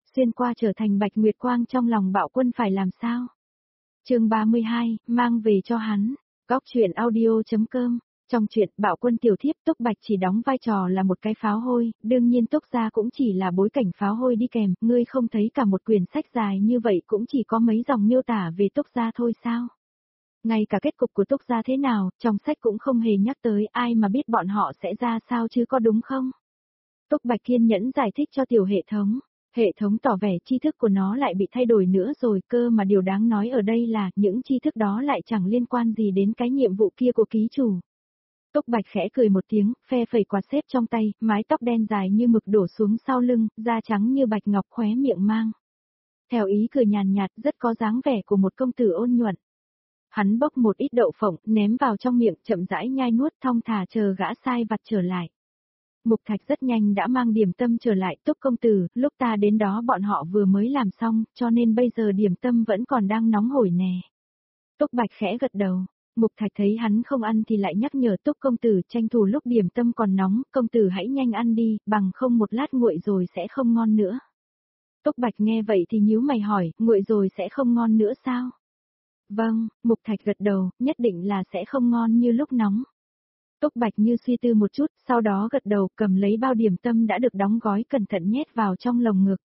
xuyên qua trở thành bạch nguyệt quang trong lòng Bạo Quân phải làm sao? Chương 32, mang về cho hắn. Góc truyện audio.com. Trong truyện Bạo Quân tiểu thiếp Túc Bạch chỉ đóng vai trò là một cái pháo hôi, đương nhiên Túc gia cũng chỉ là bối cảnh pháo hôi đi kèm, ngươi không thấy cả một quyển sách dài như vậy cũng chỉ có mấy dòng miêu tả về Túc gia thôi sao? Ngay cả kết cục của Túc gia thế nào, trong sách cũng không hề nhắc tới, ai mà biết bọn họ sẽ ra sao chứ có đúng không? Túc Bạch kiên nhẫn giải thích cho tiểu hệ thống. Hệ thống tỏ vẻ tri thức của nó lại bị thay đổi nữa rồi, cơ mà điều đáng nói ở đây là những tri thức đó lại chẳng liên quan gì đến cái nhiệm vụ kia của ký chủ. Túc Bạch khẽ cười một tiếng, phe phẩy quạt xếp trong tay, mái tóc đen dài như mực đổ xuống sau lưng, da trắng như bạch ngọc khóe miệng mang. Theo ý cười nhàn nhạt, rất có dáng vẻ của một công tử ôn nhuận. Hắn bốc một ít đậu phộng, ném vào trong miệng, chậm rãi nhai nuốt thong thả chờ gã sai vặt trở lại. Mục Thạch rất nhanh đã mang điểm tâm trở lại, Túc công tử, lúc ta đến đó bọn họ vừa mới làm xong, cho nên bây giờ điểm tâm vẫn còn đang nóng hổi nè. Túc Bạch khẽ gật đầu. Mục Thạch thấy hắn không ăn thì lại nhắc nhở Túc công tử tranh thủ lúc điểm tâm còn nóng, công tử hãy nhanh ăn đi, bằng không một lát nguội rồi sẽ không ngon nữa. Túc Bạch nghe vậy thì nhíu mày hỏi, nguội rồi sẽ không ngon nữa sao? Vâng, Mục Thạch gật đầu, nhất định là sẽ không ngon như lúc nóng. Túc Bạch như suy tư một chút, sau đó gật đầu cầm lấy bao điểm tâm đã được đóng gói cẩn thận nhét vào trong lồng ngực.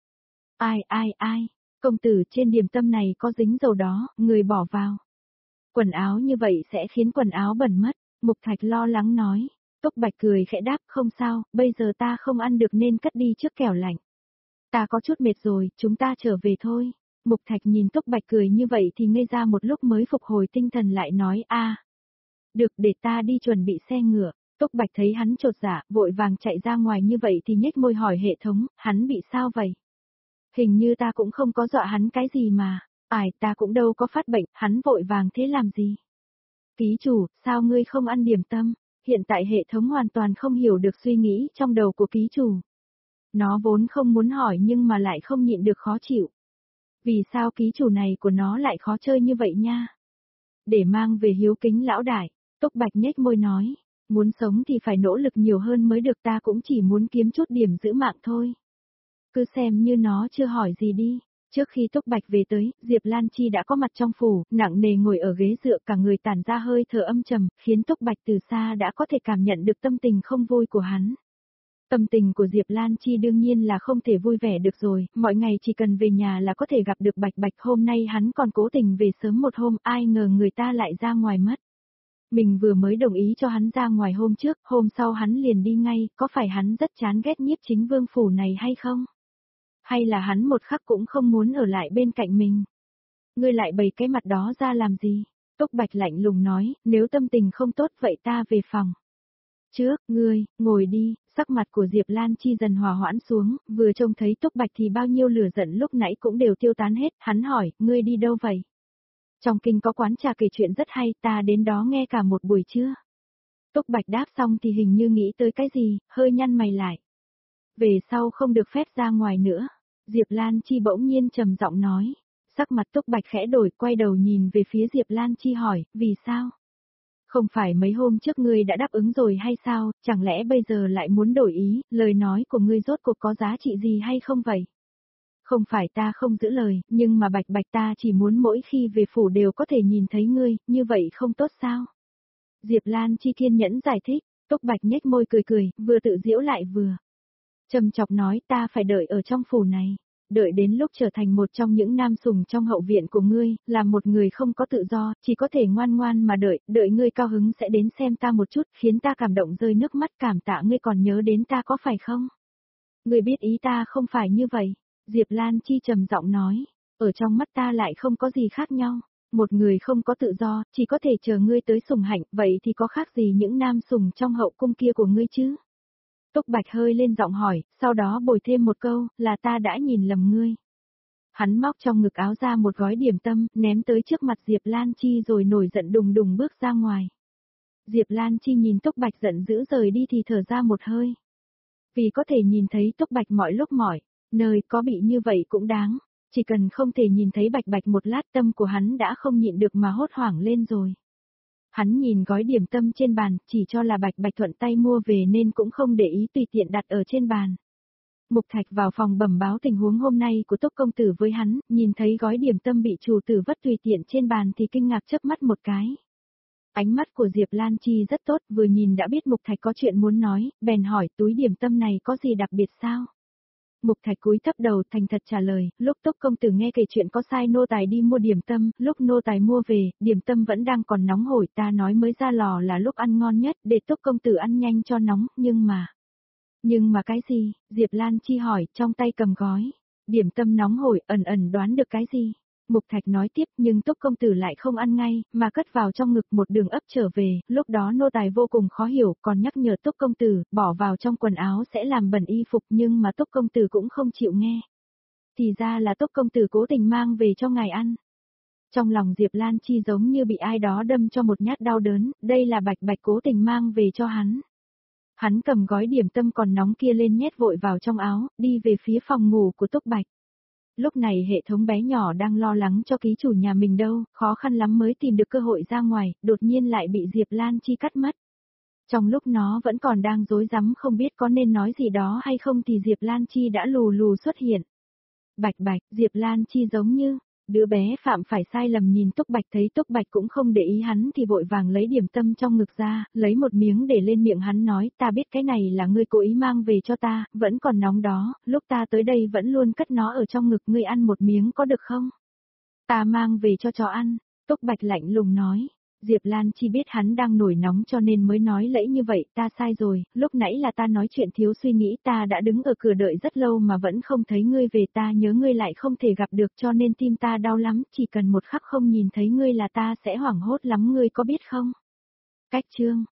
Ai, công tử trên điểm tâm này có dính dầu đó, người bỏ vào. Quần áo như vậy sẽ khiến quần áo bẩn mất, Mục Thạch lo lắng nói. Túc Bạch cười khẽ đáp, không sao, bây giờ ta không ăn được nên cất đi trước kẻo lạnh. Ta có chút mệt rồi, chúng ta trở về thôi. Mục Thạch nhìn Túc Bạch cười như vậy thì ngây ra một lúc mới phục hồi tinh thần lại nói được để ta đi chuẩn bị xe ngựa. Túc Bạch thấy hắn chột dạ, vội vàng chạy ra ngoài như vậy thì nhếch môi hỏi hệ thống, hắn bị sao vậy? Hình như ta cũng không có dọa hắn cái gì mà. Ta cũng đâu có phát bệnh, hắn vội vàng thế làm gì? Ký chủ, sao ngươi không ăn điểm tâm? Hiện tại hệ thống hoàn toàn không hiểu được suy nghĩ trong đầu của ký chủ. Nó vốn không muốn hỏi nhưng mà lại không nhịn được khó chịu. Vì sao ký chủ này của nó lại khó chơi như vậy nha? Để mang về hiếu kính lão đại, Túc Bạch nhếch môi nói, muốn sống thì phải nỗ lực nhiều hơn mới được, ta cũng chỉ muốn kiếm chút điểm giữ mạng thôi. Cứ xem như nó chưa hỏi gì đi. Trước khi Túc Bạch về tới, Diệp Lan Chi đã có mặt trong phủ, nặng nề ngồi ở ghế dựa, cả người tản ra hơi thở âm trầm, khiến Túc Bạch từ xa đã có thể cảm nhận được tâm tình không vui của hắn. Tâm tình của Diệp Lan Chi đương nhiên là không thể vui vẻ được rồi, mọi ngày chỉ cần về nhà là có thể gặp được Bạch Bạch, hôm nay hắn còn cố tình về sớm một hôm, ai ngờ người ta lại ra ngoài mất. Mình vừa mới đồng ý cho hắn ra ngoài hôm trước, hôm sau hắn liền đi ngay, có phải hắn rất chán ghét Nhiếp Chính Vương phủ này hay không? Hay là hắn một khắc cũng không muốn ở lại bên cạnh mình? Ngươi lại bày cái mặt đó ra làm gì? Túc Bạch lạnh lùng nói, nếu tâm tình không tốt vậy ta về phòng. Trước, ngươi, ngồi đi, sắc mặt của Diệp Lan Chi dần hòa hoãn xuống, vừa trông thấy Túc Bạch thì bao nhiêu lửa giận lúc nãy cũng đều tiêu tán hết, hắn hỏi, ngươi đi đâu vậy? Trong kinh có quán trà kể chuyện rất hay, ta đến đó nghe cả một buổi trưa. Túc Bạch đáp xong thì hình như nghĩ tới cái gì, hơi nhăn mày lại. Về sau không được phép ra ngoài nữa. Diệp Lan Chi bỗng nhiên trầm giọng nói. Sắc mặt Túc Bạch khẽ đổi, quay đầu nhìn về phía Diệp Lan Chi hỏi, vì sao? Không phải mấy hôm trước ngươi đã đáp ứng rồi hay sao, chẳng lẽ bây giờ lại muốn đổi ý, lời nói của ngươi rốt cuộc có giá trị gì hay không vậy? Không phải ta không giữ lời, nhưng mà Bạch Bạch ta chỉ muốn mỗi khi về phủ đều có thể nhìn thấy ngươi, như vậy không tốt sao? Diệp Lan Chi kiên nhẫn giải thích, Túc Bạch nhếch môi cười cười, vừa tự giễu lại vừa trầm chọc nói, ta phải đợi ở trong phủ này, đợi đến lúc trở thành một trong những nam sủng trong hậu viện của ngươi, làm một người không có tự do, chỉ có thể ngoan ngoan mà đợi ngươi cao hứng sẽ đến xem ta một chút, khiến ta cảm động rơi nước mắt, cảm tạ ngươi còn nhớ đến ta có phải không? Ngươi biết ý ta không phải như vậy. Diệp Lan Chi trầm giọng nói, ở trong mắt ta lại không có gì khác nhau. Một người không có tự do, chỉ có thể chờ ngươi tới sủng hạnh, vậy thì có khác gì những nam sủng trong hậu cung kia của ngươi chứ? Túc Bạch hơi lên giọng hỏi, sau đó bồi thêm một câu, là ta đã nhìn lầm ngươi. Hắn móc trong ngực áo ra một gói điểm tâm, ném tới trước mặt Diệp Lan Chi rồi nổi giận đùng đùng bước ra ngoài. Diệp Lan Chi nhìn Túc Bạch giận dữ rời đi thì thở ra một hơi. Vì có thể nhìn thấy Túc Bạch mọi lúc mỏi, nơi có bị như vậy cũng đáng, chỉ cần không thể nhìn thấy Bạch Bạch một lát tâm của hắn đã không nhịn được mà hốt hoảng lên rồi. Hắn nhìn gói điểm tâm trên bàn, chỉ cho là Bạch Bạch thuận tay mua về nên cũng không để ý tùy tiện đặt ở trên bàn. Mục Thạch vào phòng bẩm báo tình huống hôm nay của Túc công tử với hắn, nhìn thấy gói điểm tâm bị chủ tử vất tùy tiện trên bàn thì kinh ngạc chớp mắt một cái. Ánh mắt của Diệp Lan Chi rất tốt, vừa nhìn đã biết Mục Thạch có chuyện muốn nói, bèn hỏi túi điểm tâm này có gì đặc biệt sao? Mục Thạch cúi thấp đầu thành thật trả lời, lúc Túc công tử nghe kể chuyện có sai nô tài đi mua điểm tâm, lúc nô tài mua về, điểm tâm vẫn đang còn nóng hổi, ta nói mới ra lò là lúc ăn ngon nhất, để Túc công tử ăn nhanh cho nóng, nhưng mà cái gì? Diệp Lan Chi hỏi, trong tay cầm gói. Điểm tâm nóng hổi, ẩn ẩn đoán được cái gì? Mục Thạch nói tiếp, nhưng Túc công tử lại không ăn ngay, mà cất vào trong ngực một đường ấp trở về, lúc đó nô tài vô cùng khó hiểu, còn nhắc nhở Túc công tử, bỏ vào trong quần áo sẽ làm bẩn y phục, nhưng mà Túc công tử cũng không chịu nghe. Thì ra là Túc công tử cố tình mang về cho ngài ăn. Trong lòng Diệp Lan Chi giống như bị ai đó đâm cho một nhát đau đớn, đây là Bạch Bạch cố tình mang về cho hắn. Hắn cầm gói điểm tâm còn nóng kia lên nhét vội vào trong áo, đi về phía phòng ngủ của Túc Bạch. Lúc này hệ thống bé nhỏ đang lo lắng cho ký chủ nhà mình đâu, khó khăn lắm mới tìm được cơ hội ra ngoài, đột nhiên lại bị Diệp Lan Chi cắt mất. Trong lúc nó vẫn còn đang rối rắm không biết có nên nói gì đó hay không thì Diệp Lan Chi đã lù lù xuất hiện. Bạch Bạch, Diệp Lan Chi giống như đứa bé phạm phải sai lầm nhìn Túc Bạch, thấy Túc Bạch cũng không để ý hắn thì vội vàng lấy điểm tâm trong ngực ra, lấy một miếng để lên miệng hắn nói, ta biết cái này là ngươi cố ý mang về cho ta, vẫn còn nóng đó, lúc ta tới đây vẫn luôn cất nó ở trong ngực, ngươi ăn một miếng có được không? Ta mang về cho chó ăn, Túc Bạch lạnh lùng nói. Diệp Lan Chi biết hắn đang nổi nóng cho nên mới nói lẫy như vậy, ta sai rồi, lúc nãy là ta nói chuyện thiếu suy nghĩ, ta đã đứng ở cửa đợi rất lâu mà vẫn không thấy ngươi về, ta nhớ ngươi lại không thể gặp được cho nên tim ta đau lắm, chỉ cần một khắc không nhìn thấy ngươi là ta sẽ hoảng hốt lắm, ngươi có biết không? Cách chương